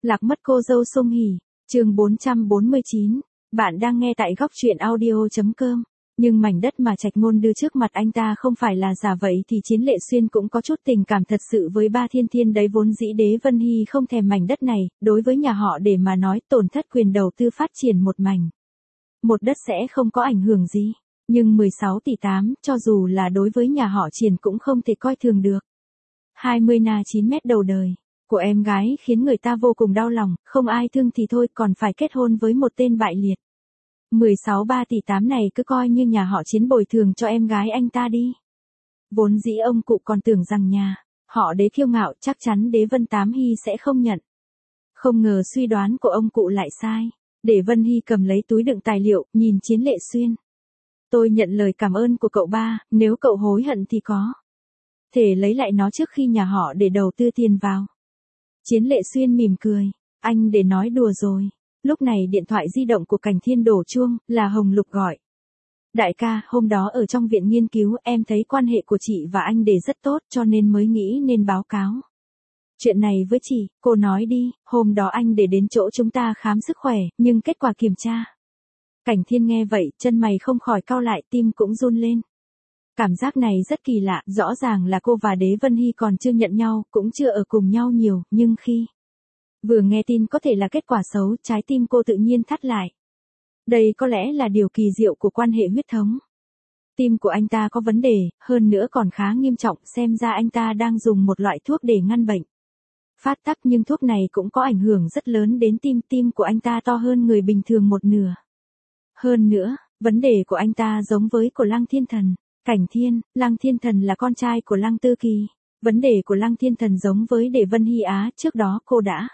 Lạc mất cô dâu Sung Hỉ, chương 449, bạn đang nghe tại góc truyện audio.com. Nhưng mảnh đất mà Trạch Ngôn đưa trước mặt anh ta không phải là giả vậy thì Chiến Lệ Xuyên cũng có chút tình cảm thật sự với Ba Thiên Thiên đấy, vốn dĩ Đế Vân Hy không thèm mảnh đất này, đối với nhà họ để mà nói tổn thất quyền đầu tư phát triển một mảnh. Một đất sẽ không có ảnh hưởng gì, nhưng 16 tỷ 8 cho dù là đối với nhà họ Triển cũng không thể coi thường được. 20 na 9 mét đầu đời của em gái khiến người ta vô cùng đau lòng, không ai thương thì thôi còn phải kết hôn với một tên bại liệt. 3 tỷ 8 này cứ coi như nhà họ Chiến bồi thường cho em gái anh ta đi. Vốn dĩ ông cụ còn tưởng rằng nhà họ Đế kiêu ngạo chắc chắn Đế Vân Tám Hy sẽ không nhận. Không ngờ suy đoán của ông cụ lại sai. Để Vân Hy cầm lấy túi đựng tài liệu, nhìn Chiến Lệ Xuyên. Tôi nhận lời cảm ơn của cậu ba, nếu cậu hối hận thì có thể lấy lại nó trước khi nhà họ để đầu tư tiền vào. Chiến Lệ Xuyên mỉm cười, anh để nói đùa rồi. Lúc này điện thoại di động của Cảnh Thiên đổ chuông, là Hồng Lục gọi. Đại ca, hôm đó ở trong viện nghiên cứu em thấy quan hệ của chị và anh để rất tốt cho nên mới nghĩ nên báo cáo chuyện này với chị. Cô nói đi, hôm đó anh để đến chỗ chúng ta khám sức khỏe, nhưng kết quả kiểm tra. Cảnh Thiên nghe vậy, chân mày không khỏi cau lại, tim cũng run lên. Cảm giác này rất kỳ lạ, rõ ràng là cô và Đế Vân Hy còn chưa nhận nhau, cũng chưa ở cùng nhau nhiều, nhưng khi vừa nghe tin có thể là kết quả xấu, trái tim cô tự nhiên thắt lại. Đây có lẽ là điều kỳ diệu của quan hệ huyết thống. Tim của anh ta có vấn đề, hơn nữa còn khá nghiêm trọng, xem ra anh ta đang dùng một loại thuốc để ngăn bệnh phát tắc, nhưng thuốc này cũng có ảnh hưởng rất lớn đến tim của anh ta to hơn người bình thường một nửa. Hơn nữa, vấn đề của anh ta giống với của Lăng Thiên Thần. Cảnh Thiên, Lăng Thiên Thần là con trai của Lăng Tư Kỳ. Vấn đề của Lăng Thiên Thần giống với Để Vân Hy Á, trước đó cô đã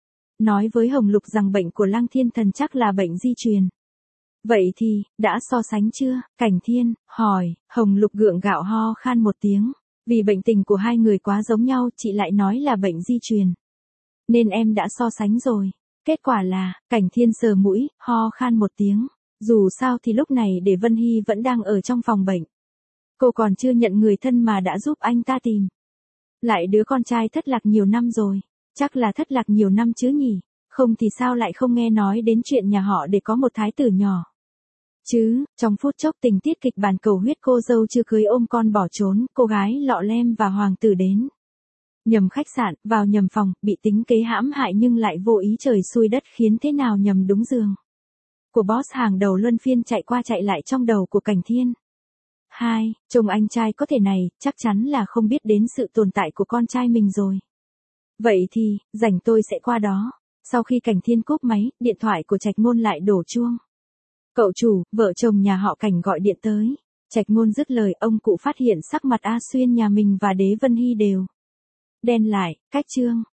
nói với Hồng Lục rằng bệnh của Lăng Thiên Thần chắc là bệnh di truyền. Vậy thì, đã so sánh chưa? Cảnh Thiên hỏi. Hồng Lục gượng gạo ho khan một tiếng. Vì bệnh tình của hai người quá giống nhau, chị lại nói là bệnh di truyền. Nên em đã so sánh rồi. Kết quả là, Cảnh Thiên sờ mũi, ho khan một tiếng. Dù sao thì lúc này Để Vân Hy vẫn đang ở trong phòng bệnh. Cô còn chưa nhận người thân mà đã giúp anh ta tìm lại đứa con trai thất lạc nhiều năm rồi. Chắc là thất lạc nhiều năm chứ nhỉ. Không thì sao lại không nghe nói đến chuyện nhà họ để có một thái tử nhỏ chứ. Trong phút chốc tình tiết kịch bản cầu huyết cô dâu chưa cưới ôm con bỏ trốn, cô gái lọ lem và hoàng tử đến nhầm khách sạn, vào nhầm phòng, bị tính kế hãm hại nhưng lại vô ý trời xui đất khiến thế nào nhầm đúng giường của boss hàng đầu luân phiên chạy qua chạy lại trong đầu của Cảnh Thiên. Chồng anh trai có thể này, chắc chắn là không biết đến sự tồn tại của con trai mình rồi. Vậy thì, rảnh tôi sẽ qua đó. Sau khi Cảnh Thiên cúp máy, điện thoại của Trạch Ngôn lại đổ chuông. Cậu chủ, vợ chồng nhà họ Cảnh gọi điện tới. Trạch Ngôn dứt lời, ông cụ phát hiện sắc mặt A Xuyên nhà mình và Đế Vân Hy đều đen lại, cách chương.